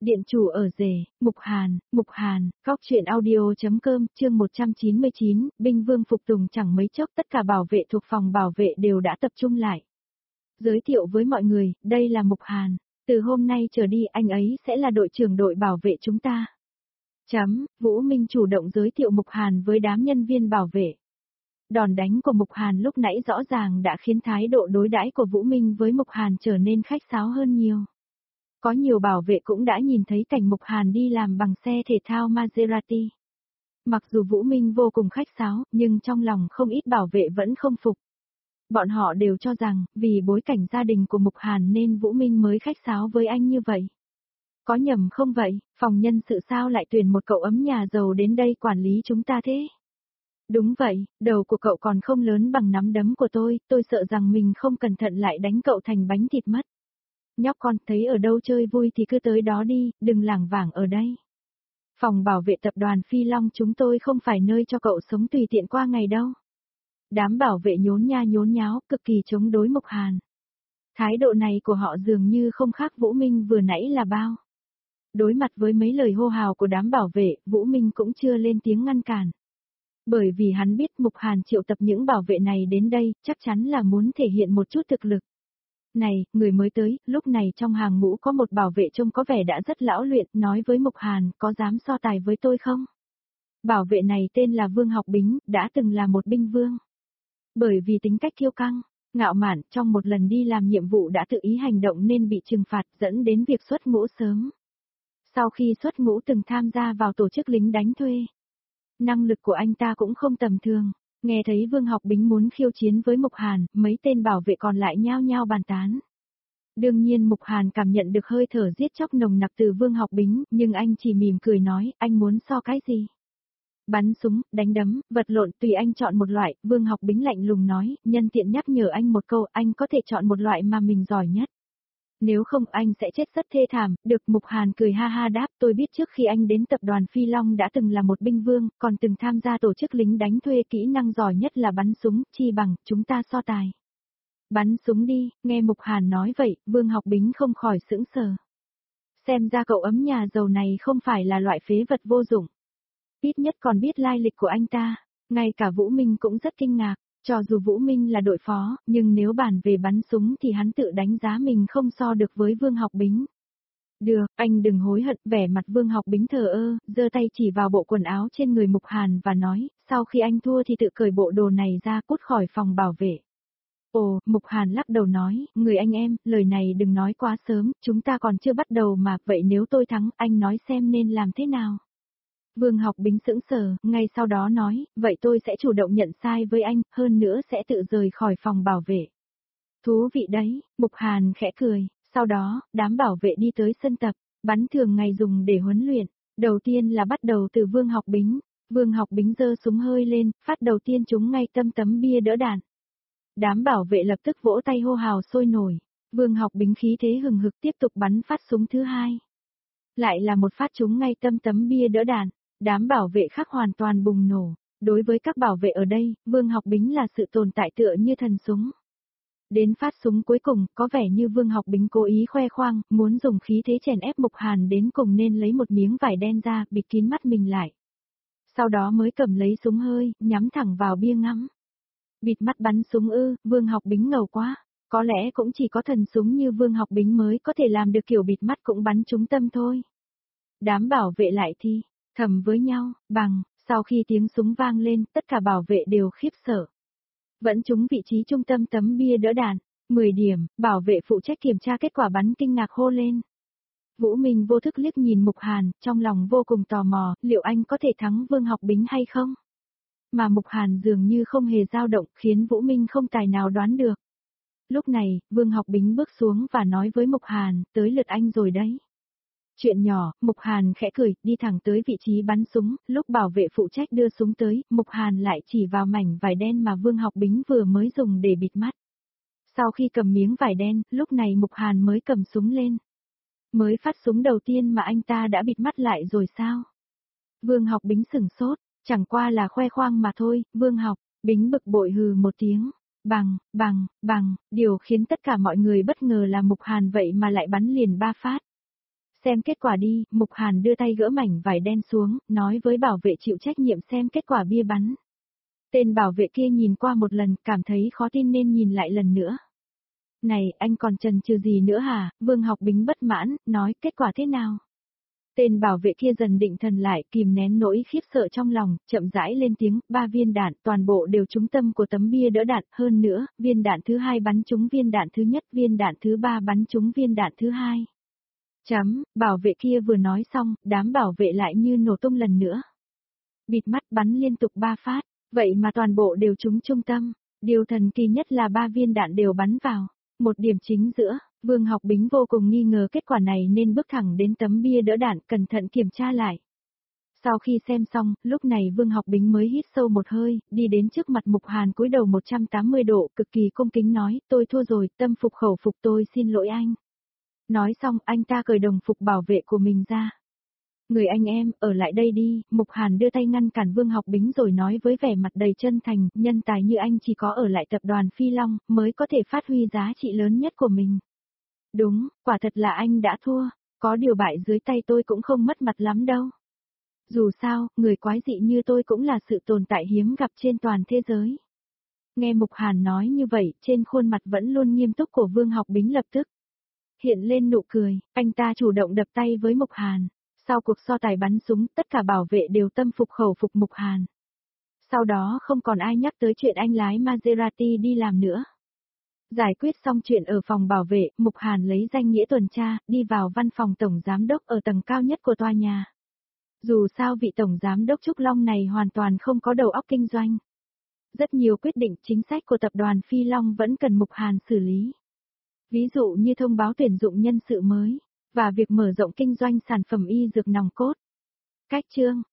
Điện chủ ở rể, Mục Hàn, Góc truyện audio.com, chương 199, binh vương phục tùng chẳng mấy chốc tất cả bảo vệ thuộc phòng bảo vệ đều đã tập trung lại. Giới thiệu với mọi người, đây là Mục Hàn, từ hôm nay trở đi anh ấy sẽ là đội trưởng đội bảo vệ chúng ta. Vũ Minh chủ động giới thiệu Mục Hàn với đám nhân viên bảo vệ. Đòn đánh của Mục Hàn lúc nãy rõ ràng đã khiến thái độ đối đãi của Vũ Minh với Mục Hàn trở nên khách sáo hơn nhiều. Có nhiều bảo vệ cũng đã nhìn thấy cảnh Mục Hàn đi làm bằng xe thể thao Maserati. Mặc dù Vũ Minh vô cùng khách sáo, nhưng trong lòng không ít bảo vệ vẫn không phục. Bọn họ đều cho rằng, vì bối cảnh gia đình của Mục Hàn nên Vũ Minh mới khách sáo với anh như vậy. Có nhầm không vậy, phòng nhân sự sao lại tuyển một cậu ấm nhà giàu đến đây quản lý chúng ta thế? Đúng vậy, đầu của cậu còn không lớn bằng nắm đấm của tôi sợ rằng mình không cẩn thận lại đánh cậu thành bánh thịt mất. Nhóc con thấy ở đâu chơi vui thì cứ tới đó đi, đừng lảng vảng ở đây. Phòng bảo vệ tập đoàn Phi Long chúng tôi không phải nơi cho cậu sống tùy tiện qua ngày đâu. Đám bảo vệ nhốn nháo, cực kỳ chống đối Mục Hàn. Thái độ này của họ dường như không khác Vũ Minh vừa nãy là bao. Đối mặt với mấy lời hô hào của đám bảo vệ, Vũ Minh cũng chưa lên tiếng ngăn cản. Bởi vì hắn biết Mục Hàn triệu tập những bảo vệ này đến đây, chắc chắn là muốn thể hiện một chút thực lực. Này, người mới tới, lúc này trong hàng ngũ có một bảo vệ trông có vẻ đã rất lão luyện, nói với Mục Hàn, có dám so tài với tôi không? Bảo vệ này tên là Vương Học Bính, đã từng là một binh vương. Bởi vì tính cách kiêu căng, ngạo mạn, trong một lần đi làm nhiệm vụ đã tự ý hành động nên bị trừng phạt dẫn đến việc xuất ngũ sớm. Sau khi xuất ngũ từng tham gia vào tổ chức lính đánh thuê. Năng lực của anh ta cũng không tầm thường. Nghe thấy Vương Học Bính muốn khiêu chiến với Mục Hàn, mấy tên bảo vệ còn lại nhao nhao bàn tán. Đương nhiên Mục Hàn cảm nhận được hơi thở giết chóc nồng nặc từ Vương Học Bính, nhưng anh chỉ mỉm cười nói, anh muốn so cái gì? Bắn súng, đánh đấm, vật lộn, tùy anh chọn một loại, Vương Học Bính lạnh lùng nói, nhân tiện nhắc nhở anh một câu, anh có thể chọn một loại mà mình giỏi nhất. Nếu không anh sẽ chết rất thê thảm, được. Mục Hàn cười ha ha đáp, tôi biết trước khi anh đến tập đoàn Phi Long đã từng là một binh vương, còn từng tham gia tổ chức lính đánh thuê, kỹ năng giỏi nhất là bắn súng, chi bằng, chúng ta so tài. Bắn súng đi, nghe Mục Hàn nói vậy, Vương Học Bính không khỏi sững sờ. Xem ra cậu ấm nhà giàu này không phải là loại phế vật vô dụng. Ít nhất còn biết lai lịch của anh ta, ngay cả Vũ Minh cũng rất kinh ngạc. Cho dù Vũ Minh là đội phó, nhưng nếu bàn về bắn súng thì hắn tự đánh giá mình không so được với Vương Học Bính. Được, anh đừng hối hận. Vẻ mặt Vương Học Bính thờ ơ, giơ tay chỉ vào bộ quần áo trên người Mục Hàn và nói, sau khi anh thua thì tự cởi bộ đồ này ra cút khỏi phòng bảo vệ. Ồ, Mục Hàn lắc đầu nói, người anh em, lời này đừng nói quá sớm, chúng ta còn chưa bắt đầu mà, vậy nếu tôi thắng, anh nói xem nên làm thế nào. Vương Học Bính sững sờ, ngay sau đó nói, vậy tôi sẽ chủ động nhận sai với anh, hơn nữa sẽ tự rời khỏi phòng bảo vệ. Thú vị đấy, Mục Hàn khẽ cười, sau đó, đám bảo vệ đi tới sân tập, bắn thường ngày dùng để huấn luyện. Đầu tiên là bắt đầu từ Vương Học Bính. Vương Học Bính giơ súng hơi lên, phát đầu tiên trúng ngay tâm tấm bia đỡ đạn. Đám bảo vệ lập tức vỗ tay hô hào sôi nổi. Vương Học Bính khí thế hừng hực tiếp tục bắn phát súng thứ hai. Lại là một phát trúng ngay tâm tấm bia đỡ đạn. Đám bảo vệ khác hoàn toàn bùng nổ. Đối với các bảo vệ ở đây, Vương Học Bính là sự tồn tại tựa như thần súng. Đến phát súng cuối cùng, có vẻ như Vương Học Bính cố ý khoe khoang, muốn dùng khí thế chèn ép Mục Hàn đến cùng nên lấy một miếng vải đen ra, bịt kín mắt mình lại. Sau đó mới cầm lấy súng hơi, nhắm thẳng vào bia ngắm. Bịt mắt bắn súng ư, Vương Học Bính ngầu quá. Có lẽ cũng chỉ có thần súng như Vương Học Bính mới có thể làm được kiểu bịt mắt cũng bắn trúng tâm thôi. Đám bảo vệ lại thi thầm với nhau, sau khi tiếng súng vang lên, tất cả bảo vệ đều khiếp sợ. Vẫn trúng vị trí trung tâm tấm bia đỡ đạn, 10 điểm, bảo vệ phụ trách kiểm tra kết quả bắn kinh ngạc hô lên. Vũ Minh vô thức liếc nhìn Mục Hàn, trong lòng vô cùng tò mò, liệu anh có thể thắng Vương Học Bính hay không? Mà Mục Hàn dường như không hề dao động, khiến Vũ Minh không tài nào đoán được. Lúc này, Vương Học Bính bước xuống và nói với Mục Hàn, tới lượt anh rồi đấy. Chuyện nhỏ, Mục Hàn khẽ cười, đi thẳng tới vị trí bắn súng, lúc bảo vệ phụ trách đưa súng tới, Mục Hàn lại chỉ vào mảnh vải đen mà Vương Học Bính vừa mới dùng để bịt mắt. Sau khi cầm miếng vải đen, lúc này Mục Hàn mới cầm súng lên. Mới phát súng đầu tiên mà anh ta đã bịt mắt lại rồi sao? Vương Học Bính sửng sốt, chẳng qua là khoe khoang mà thôi. Vương Học Bính bực bội hừ một tiếng. Điều khiến tất cả mọi người bất ngờ là Mục Hàn vậy mà lại bắn liền 3 phát. Xem kết quả đi, Mục Hàn đưa tay gỡ mảnh vải đen xuống, nói với bảo vệ chịu trách nhiệm xem kết quả bia bắn. Tên bảo vệ kia nhìn qua một lần, cảm thấy khó tin nên nhìn lại lần nữa. Này, anh còn chần chừ gì nữa hả? Vương Học Bính bất mãn, nói kết quả thế nào? Tên bảo vệ kia dần định thần lại, kìm nén nỗi khiếp sợ trong lòng, chậm rãi lên tiếng, 3 viên đạn, toàn bộ đều trúng tâm của tấm bia đỡ đạn, hơn nữa, viên đạn thứ 2 bắn trúng viên đạn thứ nhất, viên đạn thứ 3 bắn trúng viên đạn thứ 2. Bảo vệ kia vừa nói xong, đám bảo vệ lại như nổ tung lần nữa. Bịt mắt bắn liên tục 3 phát, vậy mà toàn bộ đều trúng trung tâm, điều thần kỳ nhất là 3 viên đạn đều bắn vào. Một điểm chính giữa, Vương Học Bính vô cùng nghi ngờ kết quả này nên bước thẳng đến tấm bia đỡ đạn cẩn thận kiểm tra lại. Sau khi xem xong, lúc này Vương Học Bính mới hít sâu một hơi, đi đến trước mặt Mục Hàn cúi đầu 180 độ, cực kỳ cung kính nói, tôi thua rồi, tâm phục khẩu phục tôi xin lỗi anh. Nói xong anh ta cởi đồng phục bảo vệ của mình ra. Người anh em, ở lại đây đi, Mục Hàn đưa tay ngăn cản Vương Học Bính rồi nói với vẻ mặt đầy chân thành, nhân tài như anh chỉ có ở lại tập đoàn Phi Long, mới có thể phát huy giá trị lớn nhất của mình. Đúng, quả thật là anh đã thua, có điều bại dưới tay tôi cũng không mất mặt lắm đâu. Dù sao, người quái dị như tôi cũng là sự tồn tại hiếm gặp trên toàn thế giới. Nghe Mục Hàn nói như vậy, trên khuôn mặt vẫn luôn nghiêm túc của Vương Học Bính lập tức hiện lên nụ cười, anh ta chủ động đập tay với Mục Hàn. Sau cuộc so tài bắn súng, tất cả bảo vệ đều tâm phục khẩu phục Mục Hàn. Sau đó không còn ai nhắc tới chuyện anh lái Maserati đi làm nữa. Giải quyết xong chuyện ở phòng bảo vệ, Mục Hàn lấy danh nghĩa tuần tra, đi vào văn phòng tổng giám đốc ở tầng cao nhất của tòa nhà. Dù sao vị tổng giám đốc Trúc Long này hoàn toàn không có đầu óc kinh doanh. Rất nhiều quyết định chính sách của tập đoàn Phi Long vẫn cần Mục Hàn xử lý. Ví dụ như thông báo tuyển dụng nhân sự mới, và việc mở rộng kinh doanh sản phẩm y dược nòng cốt. Cách chương